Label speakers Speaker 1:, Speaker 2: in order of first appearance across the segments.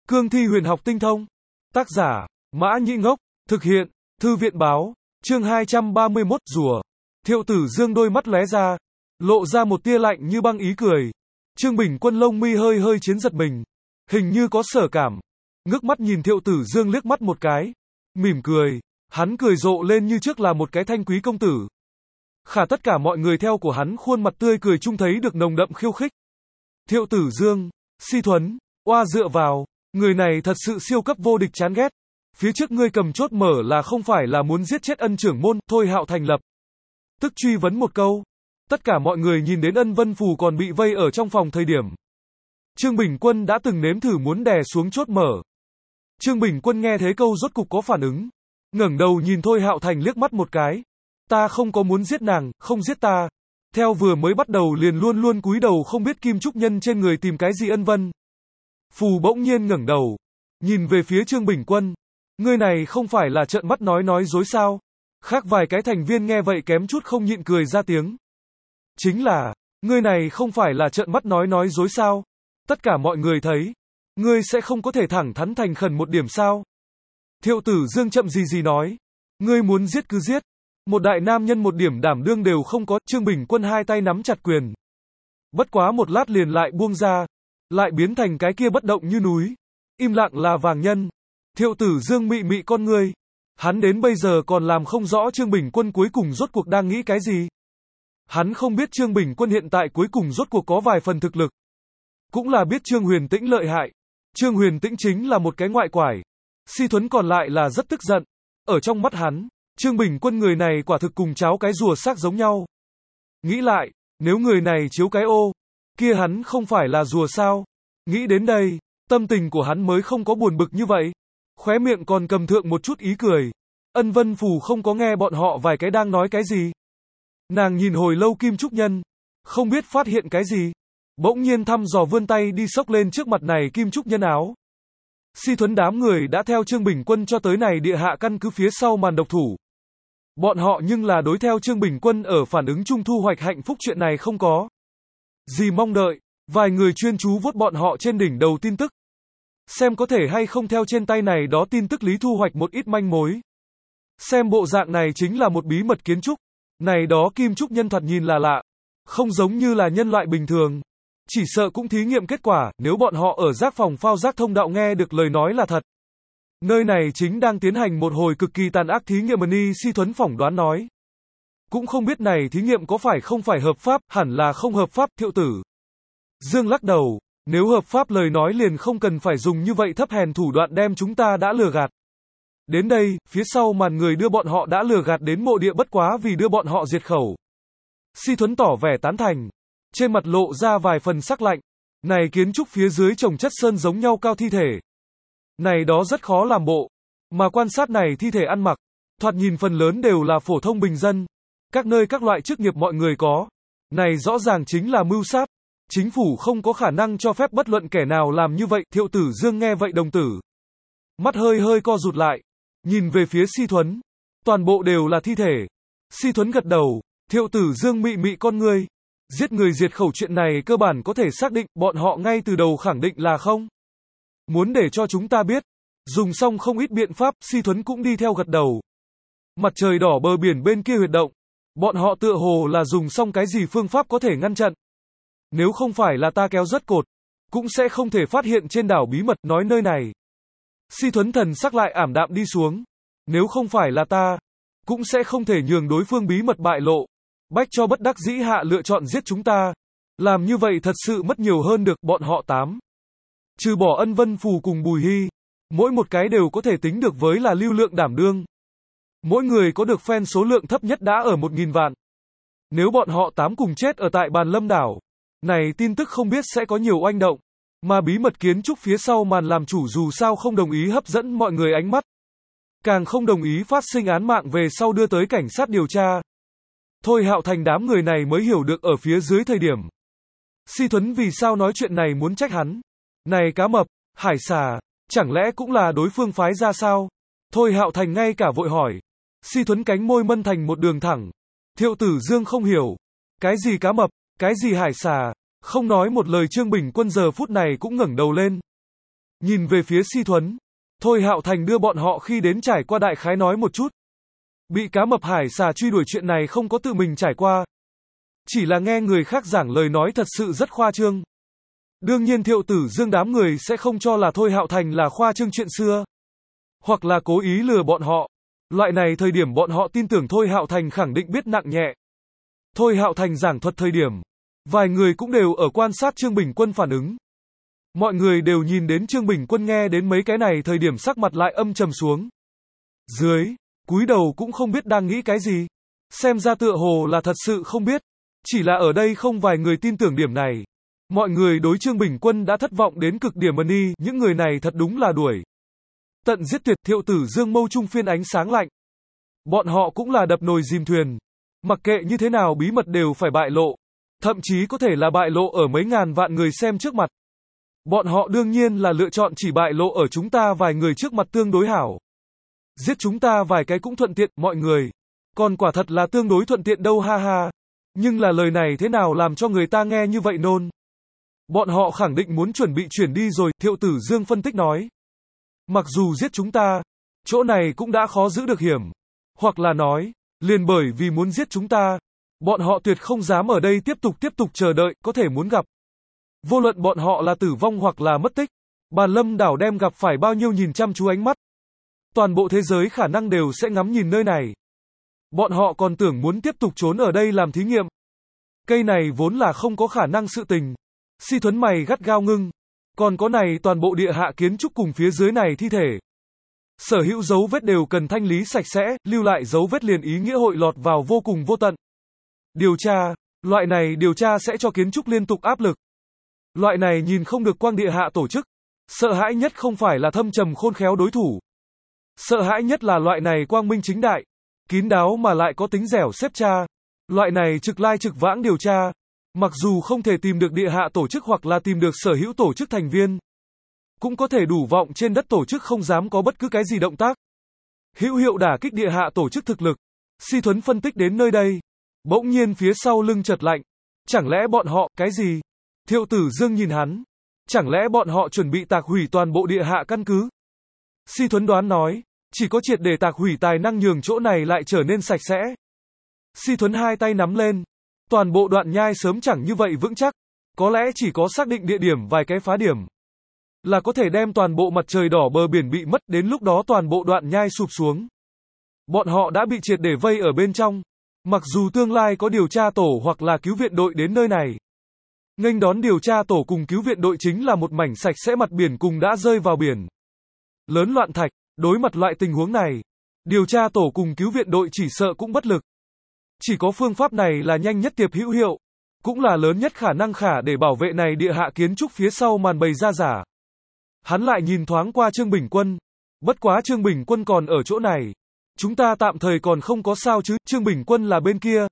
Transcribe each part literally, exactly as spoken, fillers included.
Speaker 1: Cương thi huyền học tinh thông. Tác giả, Mã Nhĩ Ngốc. Thực hiện, Thư viện báo. Chương hai trăm ba mươi mốt, rùa. Thiệu Tử Dương đôi mắt lóe ra, lộ ra một tia lạnh như băng ý cười. Trương Bình Quân lông mi hơi hơi chiến giật mình, hình như có sở cảm, ngước mắt nhìn Thiệu Tử Dương liếc mắt một cái, mỉm cười, hắn cười rộ lên như trước là một cái thanh quý công tử. Khả tất cả mọi người theo của hắn khuôn mặt tươi cười chung thấy được nồng đậm khiêu khích. Thiệu Tử Dương, Si Thuấn, oa dựa vào, người này thật sự siêu cấp vô địch chán ghét. Phía trước ngươi cầm chốt mở là không phải là muốn giết chết ân trưởng môn, Thôi Hạo Thành lập tức truy vấn một câu. Tất cả mọi người nhìn đến Ân Vân Phù còn bị vây ở trong phòng thời điểm. Trương Bình Quân đã từng nếm thử muốn đè xuống chốt mở. Trương Bình Quân nghe thế câu rốt cục có phản ứng. Ngẩng đầu nhìn Thôi Hạo Thành liếc mắt một cái. Ta không có muốn giết nàng, không giết ta. Theo vừa mới bắt đầu liền luôn luôn cúi đầu không biết Kim Trúc Nhân trên người tìm cái gì Ân Vân Phù bỗng nhiên ngẩng đầu, nhìn về phía Trương Bình Quân. Ngươi này không phải là trợn mắt nói nói dối sao? Khác vài cái thành viên nghe vậy kém chút không nhịn cười ra tiếng. Chính là, ngươi này không phải là trợn mắt nói nói dối sao? Tất cả mọi người thấy, ngươi sẽ không có thể thẳng thắn thành khẩn một điểm sao? Thiệu Tử Dương chậm gì gì nói, ngươi muốn giết cứ giết. Một đại nam nhân một điểm đảm đương đều không có. Trương Bình Quân hai tay nắm chặt quyền. Bất quá một lát liền lại buông ra, lại biến thành cái kia bất động như núi, im lặng là vàng nhân. Thiệu Tử Dương mị mị con ngươi. Hắn đến bây giờ còn làm không rõ Trương Bình Quân cuối cùng rốt cuộc đang nghĩ cái gì. Hắn không biết Trương Bình Quân hiện tại cuối cùng rốt cuộc có vài phần thực lực. Cũng là biết Trương Huyền Tĩnh lợi hại. Trương Huyền Tĩnh chính là một cái ngoại quải. Si Thuấn còn lại là rất tức giận. Ở trong mắt hắn, Trương Bình Quân người này quả thực cùng cháo cái rùa xác giống nhau. Nghĩ lại, nếu người này chiếu cái ô, kia hắn không phải là rùa sao? Nghĩ đến đây, tâm tình của hắn mới không có buồn bực như vậy. Khóe miệng còn cầm thượng một chút ý cười. Ân Vân Phù không có nghe bọn họ vài cái đang nói cái gì. Nàng nhìn hồi lâu Kim Trúc Nhân, không biết phát hiện cái gì. Bỗng nhiên thăm dò vươn tay đi xốc lên trước mặt này Kim Trúc Nhân áo. Si Thuấn đám người đã theo Trương Bình Quân cho tới này địa hạ căn cứ phía sau màn độc thủ. Bọn họ nhưng là đối theo Trương Bình Quân ở phản ứng chung thu hoạch hạnh phúc chuyện này không có gì mong đợi. Vài người chuyên chú vuốt bọn họ trên đỉnh đầu tin tức, xem có thể hay không theo trên tay này đó tin tức lý thu hoạch một ít manh mối. Xem bộ dạng này chính là một bí mật kiến trúc. Này đó Kim Trúc Nhân thoạt nhìn là lạ, không giống như là nhân loại bình thường. Chỉ sợ cũng thí nghiệm kết quả, nếu bọn họ ở giác phòng phao giác thông đạo nghe được lời nói là thật. Nơi này chính đang tiến hành một hồi cực kỳ tàn ác thí nghiệm. Ni Si Thuấn phỏng đoán nói. Cũng không biết này thí nghiệm có phải không phải hợp pháp, hẳn là không hợp pháp. Thiệu Tử Dương lắc đầu, nếu hợp pháp lời nói liền không cần phải dùng như vậy thấp hèn thủ đoạn đem chúng ta đã lừa gạt. Đến đây, phía sau màn người đưa bọn họ đã lừa gạt đến mộ địa bất quá vì đưa bọn họ diệt khẩu. Si Thuấn tỏ vẻ tán thành, trên mặt lộ ra vài phần sắc lạnh. Này kiến trúc phía dưới trồng chất sơn giống nhau cao thi thể. Này đó rất khó làm bộ, mà quan sát này thi thể ăn mặc, thoạt nhìn phần lớn đều là phổ thông bình dân. Các nơi các loại chức nghiệp mọi người có. Này rõ ràng chính là mưu sát. Chính phủ không có khả năng cho phép bất luận kẻ nào làm như vậy. Thiệu Tử Dương nghe vậy đồng tử, mắt hơi hơi co rụt lại, nhìn về phía Si Thuấn. Toàn bộ đều là thi thể. Si Thuấn gật đầu. Thiệu Tử Dương mị mị con ngươi. Giết người diệt khẩu chuyện này cơ bản có thể xác định, bọn họ ngay từ đầu khẳng định là không muốn để cho chúng ta biết. Dùng xong không ít biện pháp, Si Thuấn cũng đi theo gật đầu. Mặt trời đỏ bờ biển bên kia huyệt động, bọn họ tựa hồ là dùng xong cái gì phương pháp có thể ngăn chặn. Nếu không phải là ta kéo rất cột, cũng sẽ không thể phát hiện trên đảo bí mật. Nói nơi này, Si Thuấn thần sắc lại ảm đạm đi xuống. Nếu không phải là ta, cũng sẽ không thể nhường đối phương bí mật bại lộ. Bách cho bất đắc dĩ hạ lựa chọn giết chúng ta. Làm như vậy thật sự mất nhiều hơn được. Bọn họ tám, trừ bỏ Ân Vân Phù cùng Bùi Hy, mỗi một cái đều có thể tính được với là lưu lượng đảm đương. Mỗi người có được fan số lượng thấp nhất đã ở một nghìn vạn. Nếu bọn họ tám cùng chết ở tại Bàn Lâm đảo, này tin tức không biết sẽ có nhiều oanh động. Mà bí mật kiến trúc phía sau màn làm chủ dù sao không đồng ý hấp dẫn mọi người ánh mắt, càng không đồng ý phát sinh án mạng về sau đưa tới cảnh sát điều tra. Thôi Hạo Thành đám người này mới hiểu được ở phía dưới thời điểm, Si Thuấn vì sao nói chuyện này muốn trách hắn. Này cá mập, hải xà, chẳng lẽ cũng là đối phương phái ra sao? Thôi Hạo Thành ngay cả vội hỏi. Si Thuấn cánh môi mân thành một đường thẳng. Thiệu Tử Dương không hiểu. Cái gì cá mập, cái gì hải xà? Không nói một lời. Trương Bình Quân giờ phút này cũng ngẩng đầu lên. Nhìn về phía Si Thuấn, Thôi Hạo Thành đưa bọn họ khi đến trải qua đại khái nói một chút. Bị cá mập hải xà truy đuổi chuyện này không có tự mình trải qua. Chỉ là nghe người khác giảng lời nói thật sự rất khoa trương. Đương nhiên Thiệu Tử Dương đám người sẽ không cho là Thôi Hạo Thành là khoa trương chuyện xưa. Hoặc là cố ý lừa bọn họ. Loại này thời điểm bọn họ tin tưởng Thôi Hạo Thành khẳng định biết nặng nhẹ. Thôi Hạo Thành giảng thuật thời điểm. Vài người cũng đều ở quan sát Trương Bình Quân phản ứng. Mọi người đều nhìn đến Trương Bình Quân nghe đến mấy cái này thời điểm sắc mặt lại âm trầm xuống. Dưới, cúi đầu cũng không biết đang nghĩ cái gì. Xem ra tựa hồ là thật sự không biết. Chỉ là ở đây không vài người tin tưởng điểm này. Mọi người đối Trương Bình Quân đã thất vọng đến cực điểm ân những người này thật đúng là đuổi. Tận giết tuyệt. Thiệu Tử Dương mâu trung phiên ánh sáng lạnh. Bọn họ cũng là đập nồi dìm thuyền. Mặc kệ như thế nào bí mật đều phải bại lộ. Thậm chí có thể là bại lộ ở mấy ngàn vạn người xem trước mặt. Bọn họ đương nhiên là lựa chọn chỉ bại lộ ở chúng ta vài người trước mặt tương đối hảo. Giết chúng ta vài cái cũng thuận tiện, mọi người. Còn quả thật là tương đối thuận tiện đâu ha ha. Nhưng là lời này thế nào làm cho người ta nghe như vậy nôn. Bọn họ khẳng định muốn chuẩn bị chuyển đi rồi, Thiệu Tử Dương phân tích nói. Mặc dù giết chúng ta, chỗ này cũng đã khó giữ được hiểm. Hoặc là nói, liền bởi vì muốn giết chúng ta, bọn họ tuyệt không dám ở đây tiếp tục tiếp tục chờ đợi, có thể muốn gặp. Vô luận bọn họ là tử vong hoặc là mất tích, Bàn Lâm đảo đem gặp phải bao nhiêu nhìn chăm chú ánh mắt. Toàn bộ thế giới khả năng đều sẽ ngắm nhìn nơi này. Bọn họ còn tưởng muốn tiếp tục trốn ở đây làm thí nghiệm. Cây này vốn là không có khả năng sự tình. Si Thuấn mày gắt gao ngưng. Còn có này toàn bộ địa hạ kiến trúc cùng phía dưới này thi thể. Sở hữu dấu vết đều cần thanh lý sạch sẽ, lưu lại dấu vết liền ý nghĩa hội lọt vào vô cùng vô tận. Điều tra, loại này điều tra sẽ cho kiến trúc liên tục áp lực. Loại này nhìn không được quang địa hạ tổ chức. Sợ hãi nhất không phải là thâm trầm khôn khéo đối thủ. Sợ hãi nhất là loại này quang minh chính đại, kín đáo mà lại có tính dẻo xếp tra. Loại này trực lai trực vãng điều tra. Mặc dù không thể tìm được địa hạ tổ chức hoặc là tìm được sở hữu tổ chức thành viên, cũng có thể đủ vọng trên đất tổ chức không dám có bất cứ cái gì động tác. Hữu hiệu đả kích địa hạ tổ chức thực lực. Si Thuấn phân tích đến nơi đây. Bỗng nhiên phía sau lưng chợt lạnh. Chẳng lẽ bọn họ, cái gì? Thiệu Tử Dương nhìn hắn. Chẳng lẽ bọn họ chuẩn bị tạc hủy toàn bộ địa hạ căn cứ? Si Thuấn đoán nói. Chỉ có triệt để tạc hủy tài năng nhường chỗ này lại trở nên sạch sẽ. Si Thuấn hai tay nắm lên. Toàn bộ đoạn nhai sớm chẳng như vậy vững chắc. Có lẽ chỉ có xác định địa điểm vài cái phá điểm là có thể đem toàn bộ mặt trời đỏ bờ biển bị mất, đến lúc đó toàn bộ đoạn nhai sụp xuống. Bọn họ đã bị triệt để vây ở bên trong. Mặc dù tương lai có điều tra tổ hoặc là cứu viện đội đến nơi này. Nghênh đón điều tra tổ cùng cứu viện đội chính là một mảnh sạch sẽ mặt biển cùng đã rơi vào biển. Lớn loạn thạch, đối mặt loại tình huống này, điều tra tổ cùng cứu viện đội chỉ sợ cũng bất lực. Chỉ có phương pháp này là nhanh nhất tiệp hữu hiệu, cũng là lớn nhất khả năng khả để bảo vệ này địa hạ kiến trúc phía sau màn bày ra giả. Hắn lại nhìn thoáng qua Trương Bình Quân. Bất quá Trương Bình Quân còn ở chỗ này. Chúng ta tạm thời còn không có sao chứ, Trương Bình Quân là bên kia.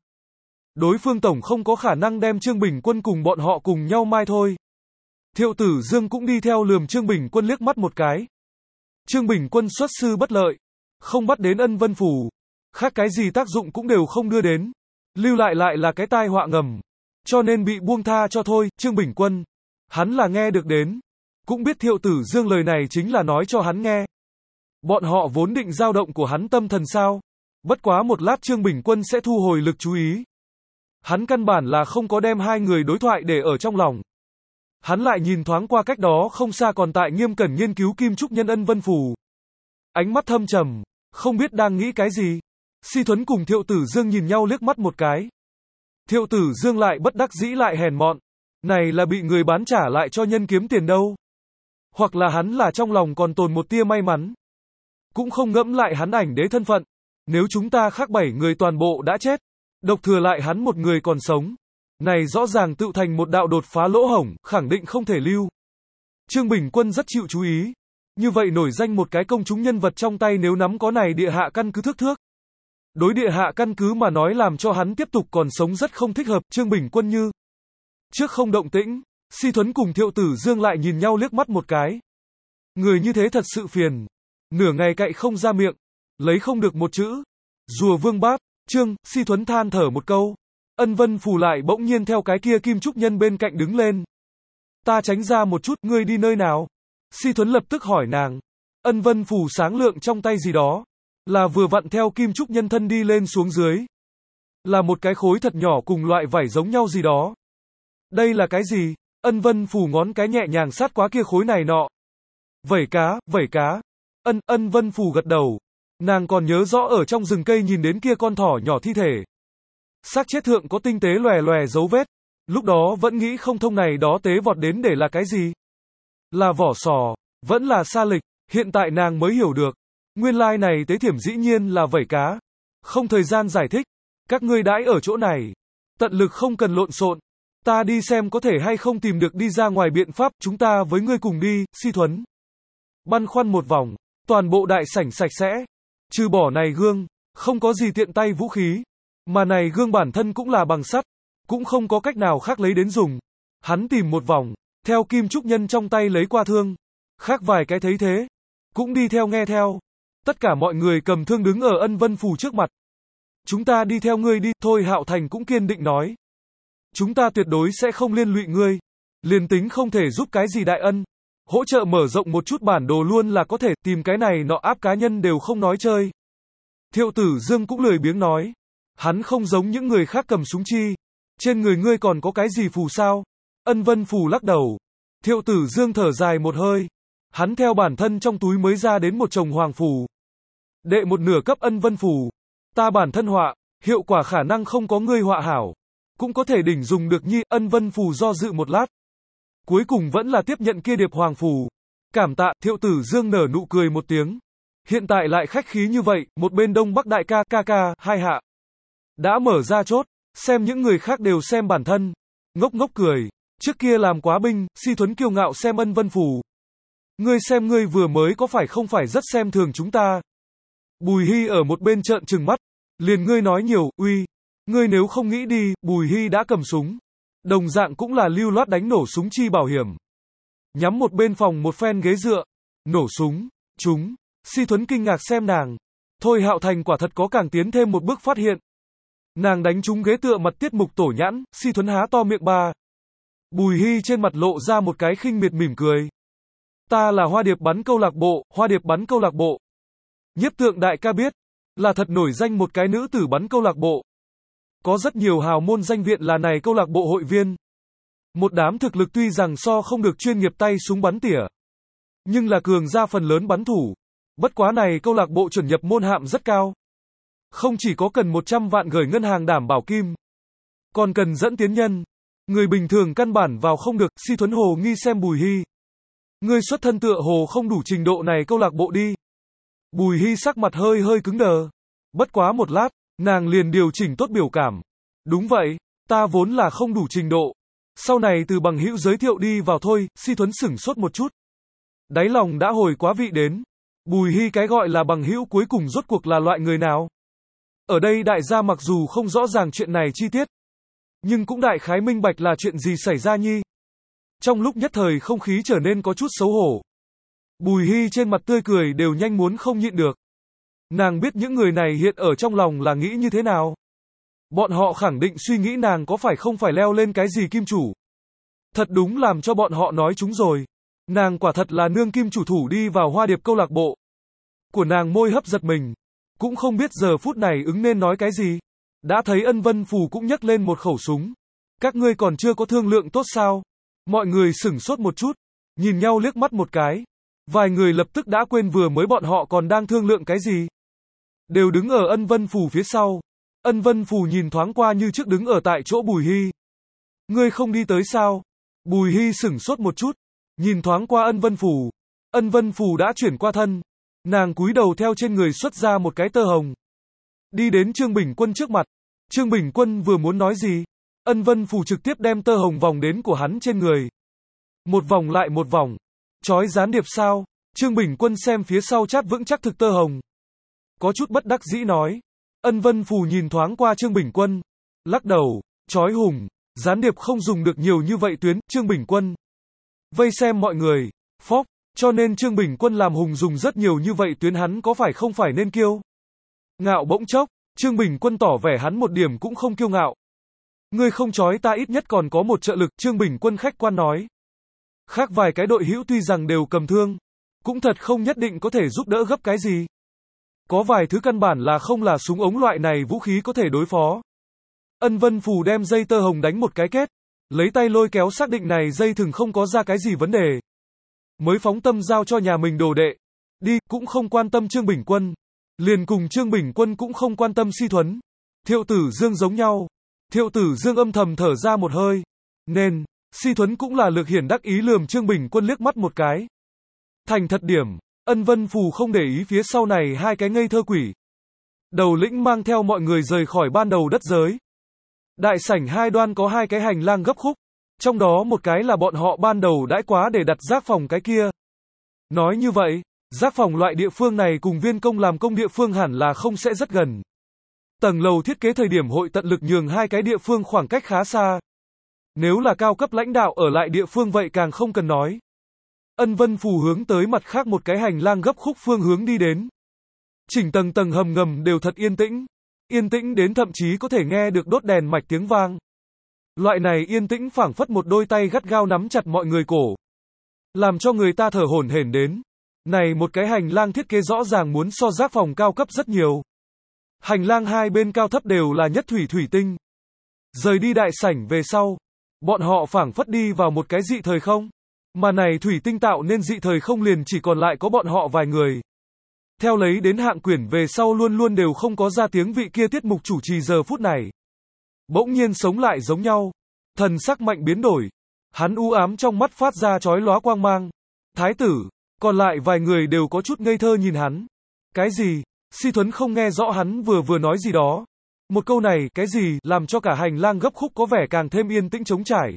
Speaker 1: Đối phương tổng không có khả năng đem Trương Bình Quân cùng bọn họ cùng nhau mai thôi. Thiệu Tử Dương cũng đi theo lườm Trương Bình Quân liếc mắt một cái. Trương Bình Quân xuất sư bất lợi. Không bắt đến ân vân phủ. Khác cái gì tác dụng cũng đều không đưa đến. Lưu lại lại là cái tai họa ngầm. Cho nên bị buông tha cho thôi, Trương Bình Quân. Hắn là nghe được đến. Cũng biết Thiệu Tử Dương lời này chính là nói cho hắn nghe. Bọn họ vốn định dao động của hắn tâm thần sao. Bất quá một lát Trương Bình Quân sẽ thu hồi lực chú ý. Hắn căn bản là không có đem hai người đối thoại để ở trong lòng. Hắn lại nhìn thoáng qua cách đó không xa còn tại nghiêm cẩn nghiên cứu kim trúc nhân ân vân phù. Ánh mắt thâm trầm, không biết đang nghĩ cái gì. Si Thuấn cùng Thiệu Tử Dương nhìn nhau liếc mắt một cái. Thiệu Tử Dương lại bất đắc dĩ lại hèn mọn. Này là bị người bán trả lại cho nhân kiếm tiền đâu. Hoặc là hắn là trong lòng còn tồn một tia may mắn. Cũng không ngẫm lại hắn ảnh đế thân phận. Nếu chúng ta khác bảy người toàn bộ đã chết, độc thừa lại hắn một người còn sống. Này rõ ràng tự thành một đạo đột phá lỗ hổng, khẳng định không thể lưu. Trương Bình Quân rất chịu chú ý. Như vậy nổi danh một cái công chúng nhân vật trong tay nếu nắm có này địa hạ căn cứ thước thước. Đối địa hạ căn cứ mà nói làm cho hắn tiếp tục còn sống rất không thích hợp, Trương Bình Quân như trước không động tĩnh. Si Thuấn cùng Thiệu Tử Dương lại nhìn nhau liếc mắt một cái. Người như thế thật sự phiền. Nửa ngày cậy không ra miệng. Lấy không được một chữ. Rùa Vương Bát, Trương, Si Thuấn than thở một câu. Ân Vân Phù lại bỗng nhiên theo cái kia kim trúc nhân bên cạnh đứng lên. Ta tránh ra một chút, ngươi đi nơi nào? Si Thuấn lập tức hỏi nàng. Ân vân phù sáng lượng trong tay gì đó. Là vừa vặn theo kim trúc nhân thân đi lên xuống dưới. Là một cái khối thật nhỏ cùng loại vảy giống nhau gì đó. Đây là cái gì? Ân vân phù ngón cái nhẹ nhàng sát quá kia khối này nọ. Vảy cá, vảy cá. Ân, ân vân phù gật đầu. Nàng còn nhớ rõ ở trong rừng cây nhìn đến kia con thỏ nhỏ thi thể. Xác chết thượng có tinh tế lòe lòe dấu vết. Lúc đó vẫn nghĩ không thông này đó tế vọt đến để là cái gì? Là vỏ sò, vẫn là sa lịch, hiện tại nàng mới hiểu được. Nguyên lai này tế thiểm dĩ nhiên là vảy cá. Không thời gian giải thích. Các ngươi đãi ở chỗ này. Tận lực không cần lộn xộn. Ta đi xem có thể hay không tìm được đi ra ngoài biện pháp, chúng ta với ngươi cùng đi, Si Thuấn. Băn khoăn một vòng, toàn bộ đại sảnh sạch sẽ. Trừ bỏ này gương, không có gì tiện tay vũ khí. Mà này gương bản thân cũng là bằng sắt. Cũng không có cách nào khác lấy đến dùng. Hắn tìm một vòng, theo kim trúc nhân trong tay lấy qua thương. Khác vài cái thấy thế. Cũng đi theo nghe theo. Tất cả mọi người cầm thương đứng ở ân vân phù trước mặt. Chúng ta đi theo ngươi đi, thôi Hạo Thành cũng kiên định nói. Chúng ta tuyệt đối sẽ không liên lụy ngươi. Liền tính không thể giúp cái gì đại ân. Hỗ trợ mở rộng một chút bản đồ luôn là có thể, tìm cái này nọ áp cá nhân đều không nói chơi. Thiệu Tử Dương cũng lười biếng nói. Hắn không giống những người khác cầm súng chi. Trên người ngươi còn có cái gì phù sao? Ân vân phù lắc đầu. Thiệu Tử Dương thở dài một hơi. Hắn theo bản thân trong túi mới ra đến một chồng hoàng phù. Đệ một nửa cấp ân vân phù. Ta bản thân họa, hiệu quả khả năng không có ngươi họa hảo. Cũng có thể đỉnh dùng được nhi, ân vân phù do dự một lát. Cuối cùng vẫn là tiếp nhận kia điệp hoàng phù. Cảm tạ, Thiệu Tử Dương nở nụ cười một tiếng. Hiện tại lại khách khí như vậy, một bên Đông Bắc đại ca, ca ca, hai hạ. Đã mở ra chốt, xem những người khác đều xem bản thân. Ngốc ngốc cười, trước kia làm quá binh, Si Thuấn kiêu ngạo xem ân vân phù. Ngươi xem ngươi vừa mới có phải không phải rất xem thường chúng ta. Bùi Hy ở một bên trợn trừng mắt. Liền ngươi nói nhiều, uy. Ngươi nếu không nghĩ đi, Bùi Hy đã cầm súng. Đồng dạng cũng là lưu loát đánh nổ súng chi bảo hiểm. Nhắm một bên phòng một phen ghế dựa. Nổ súng, chúng. Si Thuấn kinh ngạc xem nàng. Thôi Hạo Thành quả thật có càng tiến thêm một bước phát hiện. Nàng đánh trúng ghế tựa mặt tiết mục tổ nhãn, Si Thuấn há to miệng ba. Bùi Hy trên mặt lộ ra một cái khinh miệt mỉm cười. Ta là Hoa Điệp bắn câu lạc bộ, Hoa Điệp bắn câu lạc bộ. Nhiếp Tượng đại ca biết, là thật nổi danh một cái nữ tử bắn câu lạc bộ. Có rất nhiều hào môn danh viện là này câu lạc bộ hội viên. Một đám thực lực tuy rằng so không được chuyên nghiệp tay súng bắn tỉa, nhưng là cường ra phần lớn bắn thủ. Bất quá này câu lạc bộ chuẩn nhập môn hạm rất cao. Không chỉ có cần một trăm vạn gửi ngân hàng đảm bảo kim, còn cần dẫn tiến nhân. Người bình thường căn bản vào không được, Si Thuấn hồ nghi xem Bùi Hy. Ngươi xuất thân tựa hồ không đủ trình độ này câu lạc bộ đi. Bùi Hy sắc mặt hơi hơi cứng đờ. Bất quá một lát, nàng liền điều chỉnh tốt biểu cảm. Đúng vậy, ta vốn là không đủ trình độ. Sau này từ bằng hữu giới thiệu đi vào thôi, Si Thuấn sửng sốt một chút. Đáy lòng đã hồi quá vị đến. Bùi Hy cái gọi là bằng hữu cuối cùng rốt cuộc là loại người nào? Ở đây đại gia mặc dù không rõ ràng chuyện này chi tiết, nhưng cũng đại khái minh bạch là chuyện gì xảy ra nhi. Trong lúc nhất thời không khí trở nên có chút xấu hổ. Bùi Hy trên mặt tươi cười đều nhanh muốn không nhịn được. Nàng biết những người này hiện ở trong lòng là nghĩ như thế nào. Bọn họ khẳng định suy nghĩ nàng có phải không phải leo lên cái gì kim chủ. Thật đúng làm cho bọn họ nói chúng rồi. Nàng quả thật là nương kim chủ thủ đi vào Hoa Điệp câu lạc bộ. Của nàng môi hấp giật mình. Cũng không biết giờ phút này ứng nên nói cái gì. Đã thấy ân vân phù cũng nhấc lên một khẩu súng. Các ngươi còn chưa có thương lượng tốt sao? Mọi người sửng sốt một chút. Nhìn nhau liếc mắt một cái. Vài người lập tức đã quên vừa mới bọn họ còn đang thương lượng cái gì. Đều đứng ở ân vân phù phía sau. Ân vân phù nhìn thoáng qua như trước đứng ở tại chỗ Bùi Hy. Ngươi không đi tới sao? Bùi Hy sửng sốt một chút. Nhìn thoáng qua ân vân phù. Ân vân phù đã chuyển qua thân. Nàng cúi đầu theo trên người xuất ra một cái tơ hồng. Đi đến Trương Bình Quân trước mặt. Trương Bình Quân vừa muốn nói gì. Ân vân phù trực tiếp đem tơ hồng vòng đến của hắn trên người. Một vòng lại một vòng. Chói gián điệp sao? Trương Bình Quân xem phía sau chát vững chắc thực tơ hồng. Có chút bất đắc dĩ nói. Ân vân phù nhìn thoáng qua Trương Bình Quân. Lắc đầu. Chói hùng. Gián điệp không dùng được nhiều như vậy tuyến. Trương Bình Quân. Vây xem mọi người. Phốc. Cho nên Trương Bình Quân làm hùng dùng rất nhiều như vậy tuyến hắn có phải không phải nên kiêu ngạo bỗng chốc. Trương Bình Quân tỏ vẻ hắn một điểm cũng không kiêu ngạo. Ngươi không chói ta ít nhất còn có một trợ lực. Trương Bình Quân khách quan nói. Khác vài cái đội hữu tuy rằng đều cầm thương, cũng thật không nhất định có thể giúp đỡ gấp cái gì. Có vài thứ căn bản là không là súng ống loại này vũ khí có thể đối phó. Ân Vân Phù đem dây tơ hồng đánh một cái kết, lấy tay lôi kéo xác định này dây thừng không có ra cái gì vấn đề. Mới phóng tâm giao cho nhà mình đồ đệ. Đi, cũng không quan tâm Trương Bình Quân. Liền cùng Trương Bình Quân cũng không quan tâm Si Thuấn. Thiệu Tử Dương giống nhau. Thiệu Tử Dương âm thầm thở ra một hơi. Nên, Si Thuấn cũng là lực hiển đắc ý lườm Trương Bình Quân liếc mắt một cái. Thành thật điểm, Ân Vân Phù không để ý phía sau này hai cái ngây thơ quỷ. Đầu lĩnh mang theo mọi người rời khỏi ban đầu đất giới. Đại sảnh hai đoan có hai cái hành lang gấp khúc. Trong đó một cái là bọn họ ban đầu đãi quá để đặt giác phòng cái kia. Nói như vậy, giác phòng loại địa phương này cùng viên công làm công địa phương hẳn là không sẽ rất gần. Tầng lầu thiết kế thời điểm hội tận lực nhường hai cái địa phương khoảng cách khá xa. Nếu là cao cấp lãnh đạo ở lại địa phương vậy càng không cần nói. Ân Vân Phù hướng tới mặt khác một cái hành lang gấp khúc phương hướng đi đến. Chỉnh tầng tầng hầm ngầm đều thật yên tĩnh. Yên tĩnh đến thậm chí có thể nghe được đốt đèn mạch tiếng vang. Loại này yên tĩnh phảng phất một đôi tay gắt gao nắm chặt mọi người cổ. Làm cho người ta thở hổn hển đến. Này một cái hành lang thiết kế rõ ràng muốn so giác phòng cao cấp rất nhiều. Hành lang hai bên cao thấp đều là nhất thủy thủy tinh. Rời đi đại sảnh về sau, bọn họ phảng phất đi vào một cái dị thời không. Mà này thủy tinh tạo nên dị thời không liền chỉ còn lại có bọn họ vài người. Theo lấy đến hạng quyển về sau luôn luôn đều không có ra tiếng vị kia tiết mục chủ trì giờ phút này. Bỗng nhiên sống lại giống nhau. Thần sắc mạnh biến đổi. Hắn u ám trong mắt phát ra chói lóa quang mang. Thái tử, còn lại vài người đều có chút ngây thơ nhìn hắn. Cái gì? Si Thuấn không nghe rõ hắn vừa vừa nói gì đó. Một câu này, cái gì, làm cho cả hành lang gấp khúc có vẻ càng thêm yên tĩnh trống trải.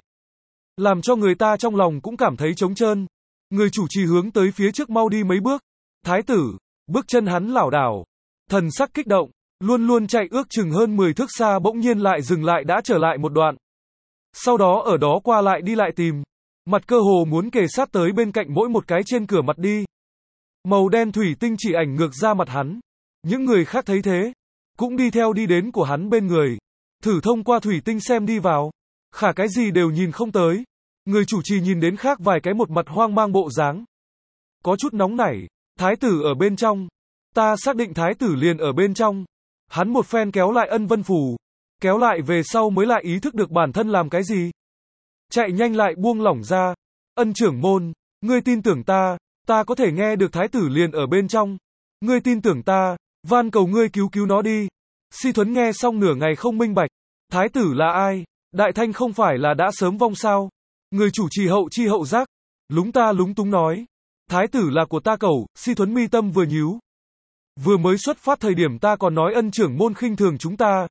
Speaker 1: Làm cho người ta trong lòng cũng cảm thấy trống trơn. Người chủ trì hướng tới phía trước mau đi mấy bước. Thái tử, bước chân hắn lảo đảo. Thần sắc kích động, luôn luôn chạy ước chừng hơn mười thước xa bỗng nhiên lại dừng lại đã trở lại một đoạn. Sau đó ở đó qua lại đi lại tìm. Mặt cơ hồ muốn kề sát tới bên cạnh mỗi một cái trên cửa mặt đi. Màu đen thủy tinh chỉ ảnh ngược ra mặt hắn. Những người khác thấy thế, cũng đi theo đi đến của hắn bên người. Thử thông qua thủy tinh xem đi vào. Khả cái gì đều nhìn không tới. Người chủ trì nhìn đến khác vài cái một mặt hoang mang bộ dáng. Có chút nóng nảy. Thái tử ở bên trong. Ta xác định thái tử liền ở bên trong. Hắn một phen kéo lại Ân Vân Phù. Kéo lại về sau mới lại ý thức được bản thân làm cái gì. Chạy nhanh lại buông lỏng ra. Ân trưởng môn, ngươi tin tưởng ta, ta có thể nghe được thái tử liền ở bên trong. Ngươi tin tưởng ta, van cầu ngươi cứu cứu nó đi. Si Thuấn nghe xong nửa ngày không minh bạch. Thái tử là ai? Đại Thanh không phải là đã sớm vong sao? Người chủ trì hậu chi hậu giác. Lúng ta lúng túng nói. Thái tử là của ta cẩu. Si Thuấn mi tâm vừa nhíu. Vừa mới xuất phát thời điểm ta còn nói Ân trưởng môn khinh thường chúng ta.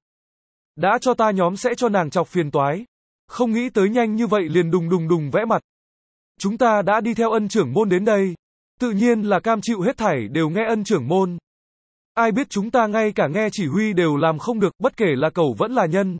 Speaker 1: Đã cho ta nhóm sẽ cho nàng chọc phiền toái. Không nghĩ tới nhanh như vậy liền đùng đùng đùng vẽ mặt. Chúng ta đã đi theo Ân trưởng môn đến đây. Tự nhiên là cam chịu hết thảy đều nghe Ân trưởng môn. Ai biết chúng ta ngay cả nghe chỉ huy đều làm không được, bất kể là cẩu vẫn là nhân.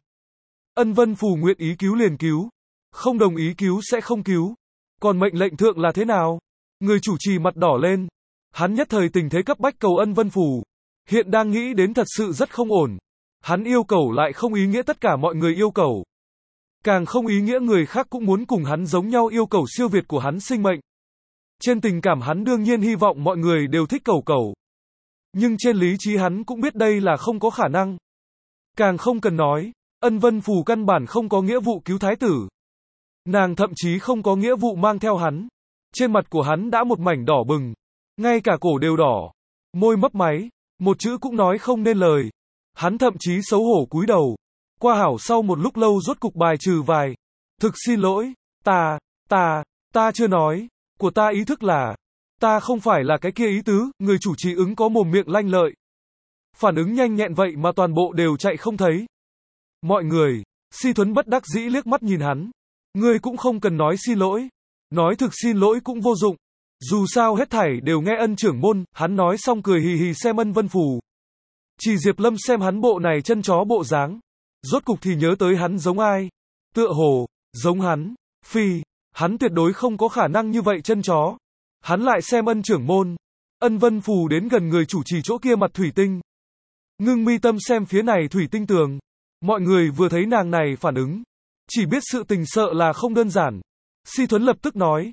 Speaker 1: Ân Vân Phù nguyện ý cứu liền cứu. Không đồng ý cứu sẽ không cứu. Còn mệnh lệnh thượng là thế nào? Người chủ trì mặt đỏ lên. Hắn nhất thời tình thế cấp bách cầu Ân Vân Phù. Hiện đang nghĩ đến thật sự rất không ổn. Hắn yêu cầu lại không ý nghĩa tất cả mọi người yêu cầu. Càng không ý nghĩa người khác cũng muốn cùng hắn giống nhau yêu cầu siêu việt của hắn sinh mệnh. Trên tình cảm hắn đương nhiên hy vọng mọi người đều thích cầu cầu. Nhưng trên lý trí hắn cũng biết đây là không có khả năng. Càng không cần nói, Ân Vân Phù căn bản không có nghĩa vụ cứu thái tử. Nàng thậm chí không có nghĩa vụ mang theo hắn. Trên mặt của hắn đã một mảnh đỏ bừng. Ngay cả cổ đều đỏ. Môi mấp máy. Một chữ cũng nói không nên lời. Hắn thậm chí xấu hổ cúi đầu. Qua hảo sau một lúc lâu rốt cục bài trừ vài. Thực xin lỗi. Ta, ta, ta chưa nói. Của ta ý thức là. Ta không phải là cái kia ý tứ. Người chủ trì ứng có mồm miệng lanh lợi. Phản ứng nhanh nhẹn vậy mà toàn bộ đều chạy không thấy. Mọi người. Si Thuấn bất đắc dĩ liếc mắt nhìn hắn. Ngươi cũng không cần nói xin lỗi. Nói thực xin lỗi cũng vô dụng. Dù sao hết thảy đều nghe Ân trưởng môn. Hắn nói xong cười hì hì xem Ân Vân Phù. Chỉ Diệp Lâm xem hắn bộ này chân chó bộ dáng. Rốt cục thì nhớ tới hắn giống ai. Tựa hồ, giống hắn. Phi, hắn tuyệt đối không có khả năng như vậy chân chó. Hắn lại xem Ân trưởng môn. Ân Vân Phù đến gần người chủ trì chỗ kia mặt thủy tinh. Ngưng mi tâm xem phía này thủy tinh tường. Mọi người vừa thấy nàng này phản ứng. Chỉ biết sự tình sợ là không đơn giản. Si Thuấn lập tức nói.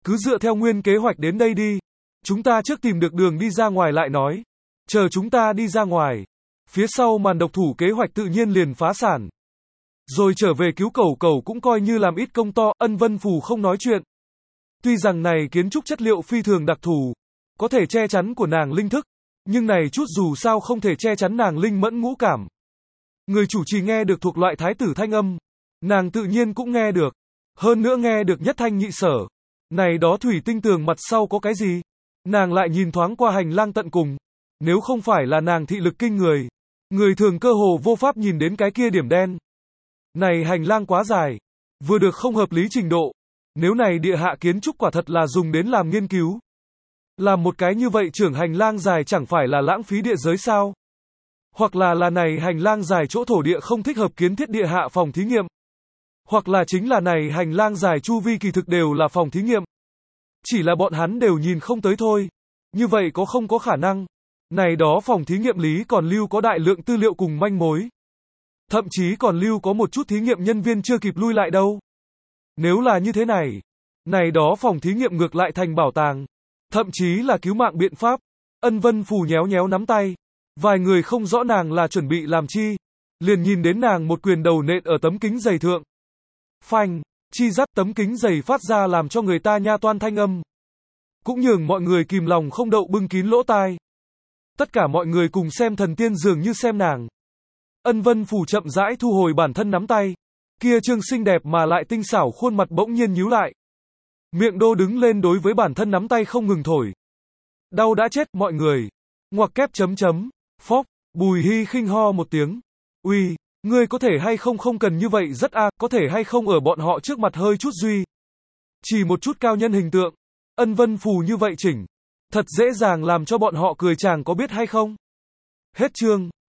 Speaker 1: Cứ dựa theo nguyên kế hoạch đến đây đi. Chúng ta trước tìm được đường đi ra ngoài lại nói. Chờ chúng ta đi ra ngoài. Phía sau màn độc thủ kế hoạch tự nhiên liền phá sản. Rồi trở về cứu Cẩu Cẩu cũng coi như làm ít công to, Ân Vân Phù không nói chuyện. Tuy rằng này kiến trúc chất liệu phi thường đặc thù, có thể che chắn của nàng linh thức, nhưng này chút dù sao không thể che chắn nàng linh mẫn ngũ cảm. Người chủ trì nghe được thuộc loại thái tử thanh âm, nàng tự nhiên cũng nghe được, hơn nữa nghe được nhất thanh nhị sở. Này đó thủy tinh tường mặt sau có cái gì? Nàng lại nhìn thoáng qua hành lang tận cùng, nếu không phải là nàng thị lực kinh người, người thường cơ hồ vô pháp nhìn đến cái kia điểm đen. Này hành lang quá dài, vừa được không hợp lý trình độ, nếu này địa hạ kiến trúc quả thật là dùng đến làm nghiên cứu. Làm một cái như vậy trưởng hành lang dài chẳng phải là lãng phí địa giới sao? Hoặc là là này hành lang dài chỗ thổ địa không thích hợp kiến thiết địa hạ phòng thí nghiệm. Hoặc là chính là này hành lang dài chu vi kỳ thực đều là phòng thí nghiệm. Chỉ là bọn hắn đều nhìn không tới thôi. Như vậy có không có khả năng. Này đó phòng thí nghiệm lý còn lưu có đại lượng tư liệu cùng manh mối. Thậm chí còn lưu có một chút thí nghiệm nhân viên chưa kịp lui lại đâu. Nếu là như thế này, này đó phòng thí nghiệm ngược lại thành bảo tàng. Thậm chí là cứu mạng biện pháp. Ân Vân Phù nhéo nhéo nắm tay. Vài người không rõ nàng là chuẩn bị làm chi. Liền nhìn đến nàng một quyền đầu nện ở tấm kính dày thượng. Phanh, chi dắt tấm kính dày phát ra làm cho người ta nha toan thanh âm. Cũng nhường mọi người kìm lòng không đậu bưng kín lỗ tai. Tất cả mọi người cùng xem thần tiên dường như xem nàng. Ân Vân Phù chậm rãi thu hồi bản thân nắm tay. Kia trương xinh đẹp mà lại tinh xảo khuôn mặt bỗng nhiên nhíu lại. Miệng đô đứng lên đối với bản thân nắm tay không ngừng thổi. Đau đã chết mọi người. Ngoặc kép chấm chấm. Phốc, Bùi Hy khinh ho một tiếng. Uy, ngươi có thể hay không không cần như vậy rất a, có thể hay không ở bọn họ trước mặt hơi chút duy. Chỉ một chút cao nhân hình tượng. Ân Vân Phù như vậy chỉnh. Thật dễ dàng làm cho bọn họ cười chàng có biết hay không? Hết chương.